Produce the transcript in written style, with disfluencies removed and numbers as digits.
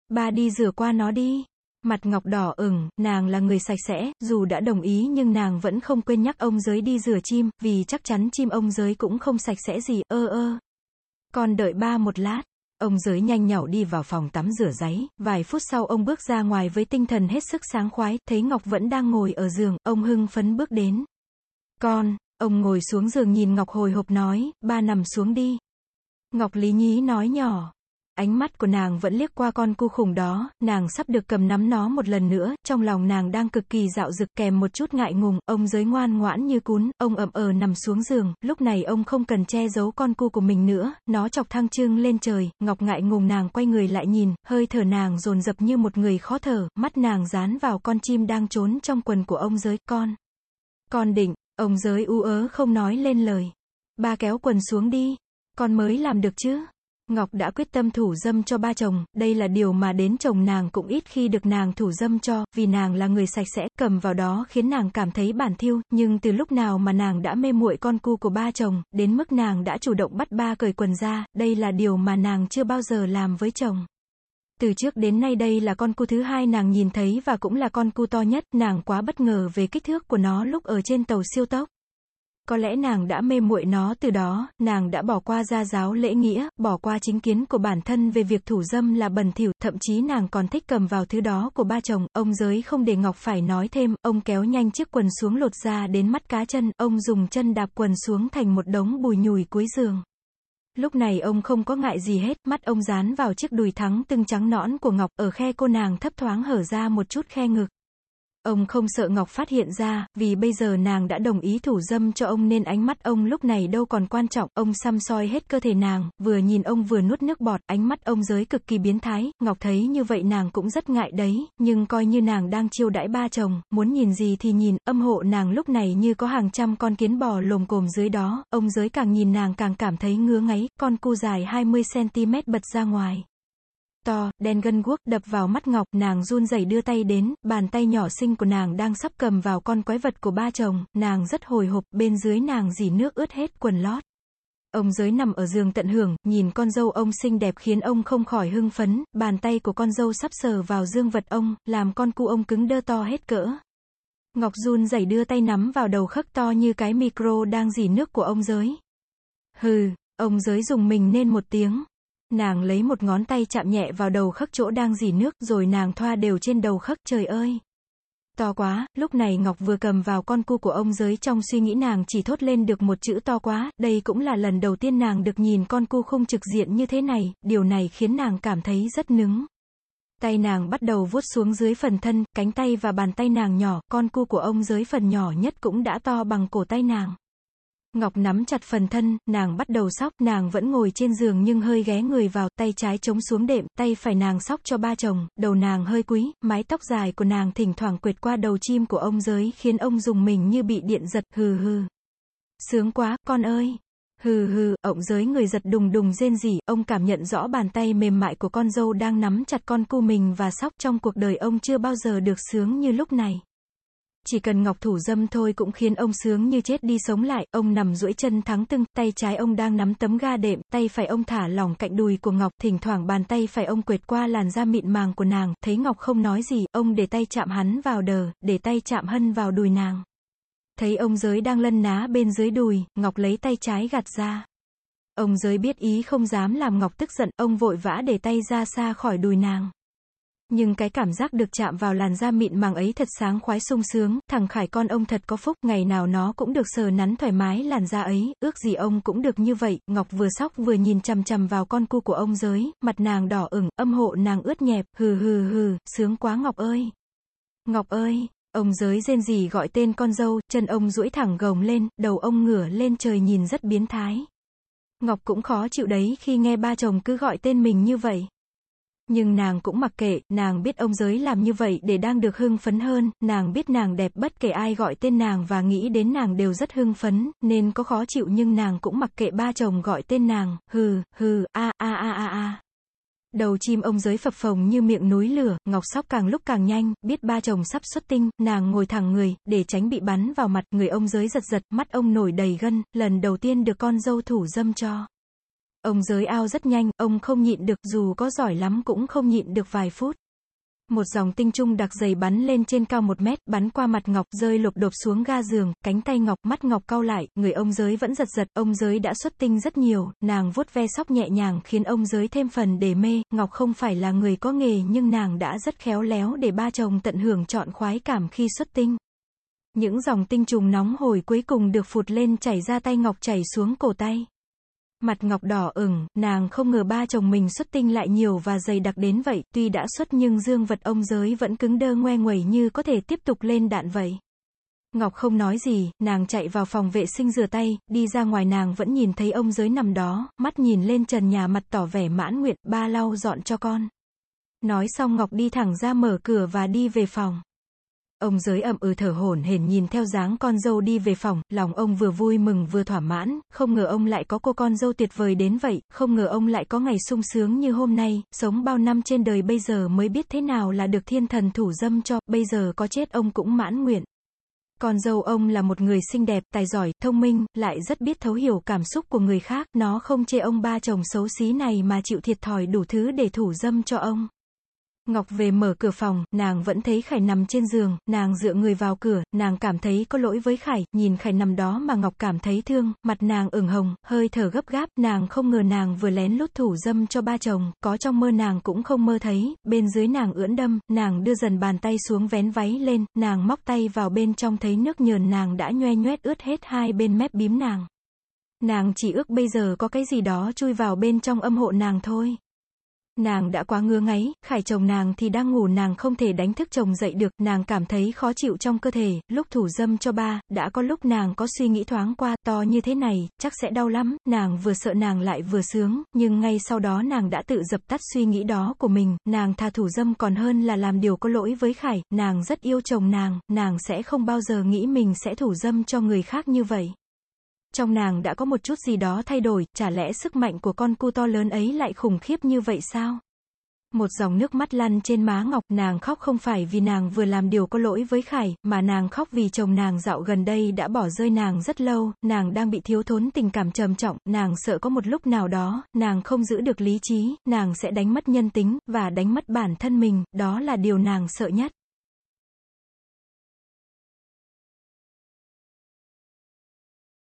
Ba đi rửa qua nó đi. Mặt Ngọc đỏ ửng, nàng là người sạch sẽ, dù đã đồng ý nhưng nàng vẫn không quên nhắc ông Giới đi rửa chim, vì chắc chắn chim ông Giới cũng không sạch sẽ gì, Con đợi ba một lát. Ông Giới nhanh nhảu đi vào phòng tắm rửa ráy, vài phút sau ông bước ra ngoài với tinh thần hết sức sáng khoái, thấy Ngọc vẫn đang ngồi ở giường, ông hưng phấn bước đến. Con, ông ngồi xuống giường nhìn Ngọc hồi hộp nói, ba nằm xuống đi. Ngọc lý nhí nói nhỏ. Ánh mắt của nàng vẫn liếc qua con cu khủng đó, nàng sắp được cầm nắm nó một lần nữa, trong lòng nàng đang cực kỳ dạo dực kèm một chút ngại ngùng, ông Giới ngoan ngoãn như cún, ông ậm nằm xuống giường, lúc này ông không cần che giấu con cu của mình nữa, nó chọc thăng trương lên trời, Ngọc ngại ngùng nàng quay người lại nhìn, hơi thở nàng dồn dập như một người khó thở, mắt nàng dán vào con chim đang trốn trong quần của ông Giới, con định, ông Giới ú ớ không nói lên lời. Ba kéo quần xuống đi, con mới làm được chứ. Ngọc đã quyết tâm thủ dâm cho ba chồng, đây là điều mà đến chồng nàng cũng ít khi được nàng thủ dâm cho, vì nàng là người sạch sẽ, cầm vào đó khiến nàng cảm thấy bản thiêu, nhưng từ lúc nào mà nàng đã mê muội con cu của ba chồng, đến mức nàng đã chủ động bắt ba cởi quần ra, đây là điều mà nàng chưa bao giờ làm với chồng. Từ trước đến nay đây là con cu thứ hai nàng nhìn thấy và cũng là con cu to nhất, nàng quá bất ngờ về kích thước của nó lúc ở trên tàu siêu tốc. Có lẽ nàng đã mê muội nó từ đó, nàng đã bỏ qua gia giáo lễ nghĩa, bỏ qua chính kiến của bản thân về việc thủ dâm là bẩn thỉu, thậm chí nàng còn thích cầm vào thứ đó của ba chồng. Ông Giới không để Ngọc phải nói thêm, ông kéo nhanh chiếc quần xuống lột ra đến mắt cá chân, ông dùng chân đạp quần xuống thành một đống bùi nhùi cuối giường. Lúc này ông không có ngại gì hết, mắt ông dán vào chiếc đùi thắng tưng trắng nõn của Ngọc, ở khe cô nàng thấp thoáng hở ra một chút khe ngực. Ông không sợ Ngọc phát hiện ra, vì bây giờ nàng đã đồng ý thủ dâm cho ông nên ánh mắt ông lúc này đâu còn quan trọng, ông săm soi hết cơ thể nàng, vừa nhìn ông vừa nuốt nước bọt, ánh mắt ông Giới cực kỳ biến thái, Ngọc thấy như vậy nàng cũng rất ngại đấy, nhưng coi như nàng đang chiêu đãi ba chồng, muốn nhìn gì thì nhìn, âm hộ nàng lúc này như có hàng trăm con kiến bò lồm cồm dưới đó, ông Giới càng nhìn nàng càng cảm thấy ngứa ngáy, con cu dài 20 cm bật ra ngoài. To, đen gân guốc, đập vào mắt Ngọc, nàng run rẩy đưa tay đến, bàn tay nhỏ xinh của nàng đang sắp cầm vào con quái vật của ba chồng, nàng rất hồi hộp, bên dưới nàng rỉ nước ướt hết quần lót. Ông Giới nằm ở giường tận hưởng, nhìn con dâu ông xinh đẹp khiến ông không khỏi hưng phấn, bàn tay của con dâu sắp sờ vào dương vật ông, làm con cu ông cứng đơ to hết cỡ. Ngọc run rẩy đưa tay nắm vào đầu khấc to như cái micro đang rỉ nước của ông Giới. Hừ, ông Giới rùng mình nên một tiếng. Nàng lấy một ngón tay chạm nhẹ vào đầu khấc chỗ đang rỉ nước, rồi nàng thoa đều trên đầu khấc, trời ơi! To quá, lúc này Ngọc vừa cầm vào con cu của ông Giới, trong suy nghĩ nàng chỉ thốt lên được một chữ to quá, đây cũng là lần đầu tiên nàng được nhìn con cu khung trực diện như thế này, điều này khiến nàng cảm thấy rất nứng. Tay nàng bắt đầu vuốt xuống dưới phần thân, cánh tay và bàn tay nàng nhỏ, con cu của ông Giới phần nhỏ nhất cũng đã to bằng cổ tay nàng. Ngọc nắm chặt phần thân, nàng bắt đầu xóc, nàng vẫn ngồi trên giường nhưng hơi ghé người vào, tay trái chống xuống đệm, tay phải nàng xóc cho ba chồng, đầu nàng hơi cúi, mái tóc dài của nàng thỉnh thoảng quệt qua đầu chim của ông Giới khiến ông rùng mình như bị điện giật, hừ hừ. Sướng quá, con ơi! Hừ hừ, ông Giới người giật đùng đùng rên rỉ, ông cảm nhận rõ bàn tay mềm mại của con dâu đang nắm chặt con cu mình và xóc, trong cuộc đời ông chưa bao giờ được sướng như lúc này. Chỉ cần Ngọc thủ dâm thôi cũng khiến ông sướng như chết đi sống lại, ông nằm duỗi chân thắng tưng, tay trái ông đang nắm tấm ga đệm, tay phải ông thả lỏng cạnh đùi của Ngọc, thỉnh thoảng bàn tay phải ông quệt qua làn da mịn màng của nàng, thấy Ngọc không nói gì, ông để tay chạm hắn vào đờ, để tay chạm hân vào đùi nàng. Thấy ông Giới đang lân ná bên dưới đùi, Ngọc lấy tay trái gạt ra. Ông Giới biết ý không dám làm Ngọc tức giận, ông vội vã để tay ra xa khỏi đùi nàng. Nhưng cái cảm giác được chạm vào làn da mịn màng ấy thật sáng khoái sung sướng, thằng Khải con ông thật có phúc, ngày nào nó cũng được sờ nắn thoải mái làn da ấy, ước gì ông cũng được như vậy. Ngọc vừa xóc vừa nhìn chằm chằm vào con cu của ông Giới, mặt nàng đỏ ửng, âm hộ nàng ướt nhẹp, hừ hừ hừ, sướng quá Ngọc ơi! Ngọc ơi! Ông Giới rên rỉ gọi tên con dâu, chân ông duỗi thẳng gồng lên, đầu ông ngửa lên trời nhìn rất biến thái. Ngọc cũng khó chịu đấy khi nghe ba chồng cứ gọi tên mình như vậy. Nhưng nàng cũng mặc kệ, nàng biết ông Giới làm như vậy để đang được hưng phấn hơn, nàng biết nàng đẹp bất kể ai gọi tên nàng và nghĩ đến nàng đều rất hưng phấn, nên có khó chịu nhưng nàng cũng mặc kệ ba chồng gọi tên nàng, hừ, hừ, a a a a a. Đầu chim ông Giới phập phồng như miệng núi lửa, Ngọc sóc càng lúc càng nhanh, biết ba chồng sắp xuất tinh, nàng ngồi thẳng người, để tránh bị bắn vào mặt, người ông Giới giật giật, mắt ông nổi đầy gân, lần đầu tiên được con dâu thủ dâm cho. Ông Giới ao rất nhanh, ông không nhịn được, dù có giỏi lắm cũng không nhịn được vài phút. Một dòng tinh trung đặc dày bắn lên trên cao 1 mét, bắn qua mặt Ngọc, rơi lộp độp xuống ga giường, cánh tay Ngọc, mắt Ngọc cau lại, người ông Giới vẫn giật giật, ông Giới đã xuất tinh rất nhiều, nàng vuốt ve sóc nhẹ nhàng khiến ông Giới thêm phần để mê, Ngọc không phải là người có nghề nhưng nàng đã rất khéo léo để ba chồng tận hưởng trọn khoái cảm khi xuất tinh. Những dòng tinh trùng nóng hổi cuối cùng được phụt lên chảy ra tay Ngọc chảy xuống cổ tay. Mặt Ngọc đỏ ửng, nàng không ngờ ba chồng mình xuất tinh lại nhiều và dày đặc đến vậy, tuy đã xuất nhưng dương vật ông Giới vẫn cứng đơ ngoe nguẩy như có thể tiếp tục lên đạn vậy. Ngọc không nói gì, nàng chạy vào phòng vệ sinh rửa tay, đi ra ngoài nàng vẫn nhìn thấy ông Giới nằm đó, mắt nhìn lên trần nhà mặt tỏ vẻ mãn nguyện, ba lau dọn cho con. Nói xong Ngọc đi thẳng ra mở cửa và đi về phòng. Ông Giới ậm ừ thở hổn hển nhìn theo dáng con dâu đi về phòng, lòng ông vừa vui mừng vừa thỏa mãn, không ngờ ông lại có cô con dâu tuyệt vời đến vậy, không ngờ ông lại có ngày sung sướng như hôm nay, sống bao năm trên đời bây giờ mới biết thế nào là được thiên thần thủ dâm cho, bây giờ có chết ông cũng mãn nguyện. Con dâu ông là một người xinh đẹp, tài giỏi, thông minh, lại rất biết thấu hiểu cảm xúc của người khác, nó không chê ông ba chồng xấu xí này mà chịu thiệt thòi đủ thứ để thủ dâm cho ông. Ngọc về mở cửa phòng, nàng vẫn thấy Khải nằm trên giường, nàng dựa người vào cửa, nàng cảm thấy có lỗi với Khải, nhìn Khải nằm đó mà Ngọc cảm thấy thương, mặt nàng ửng hồng, hơi thở gấp gáp, nàng không ngờ nàng vừa lén lút thủ dâm cho ba chồng, có trong mơ nàng cũng không mơ thấy, bên dưới nàng ưỡn đâm, nàng đưa dần bàn tay xuống vén váy lên, nàng móc tay vào bên trong thấy nước nhờn nàng đã nhoe nhoét ướt hết hai bên mép bím nàng. Nàng chỉ ước bây giờ có cái gì đó chui vào bên trong âm hộ nàng thôi. Nàng đã quá ngứa ngáy, Khải chồng nàng thì đang ngủ nàng không thể đánh thức chồng dậy được, nàng cảm thấy khó chịu trong cơ thể, lúc thủ dâm cho ba, đã có lúc nàng có suy nghĩ thoáng qua, to như thế này, chắc sẽ đau lắm, nàng vừa sợ nàng lại vừa sướng, nhưng ngay sau đó nàng đã tự dập tắt suy nghĩ đó của mình, nàng thà thủ dâm còn hơn là làm điều có lỗi với Khải, nàng rất yêu chồng nàng sẽ không bao giờ nghĩ mình sẽ thủ dâm cho người khác như vậy. Trong nàng đã có một chút gì đó thay đổi, chả lẽ sức mạnh của con cu to lớn ấy lại khủng khiếp như vậy sao? Một dòng nước mắt lăn trên má Ngọc, nàng khóc không phải vì nàng vừa làm điều có lỗi với Khải, mà nàng khóc vì chồng nàng dạo gần đây đã bỏ rơi nàng rất lâu, nàng đang bị thiếu thốn tình cảm trầm trọng, nàng sợ có một lúc nào đó, nàng không giữ được lý trí, nàng sẽ đánh mất nhân tính, và đánh mất bản thân mình, đó là điều nàng sợ nhất.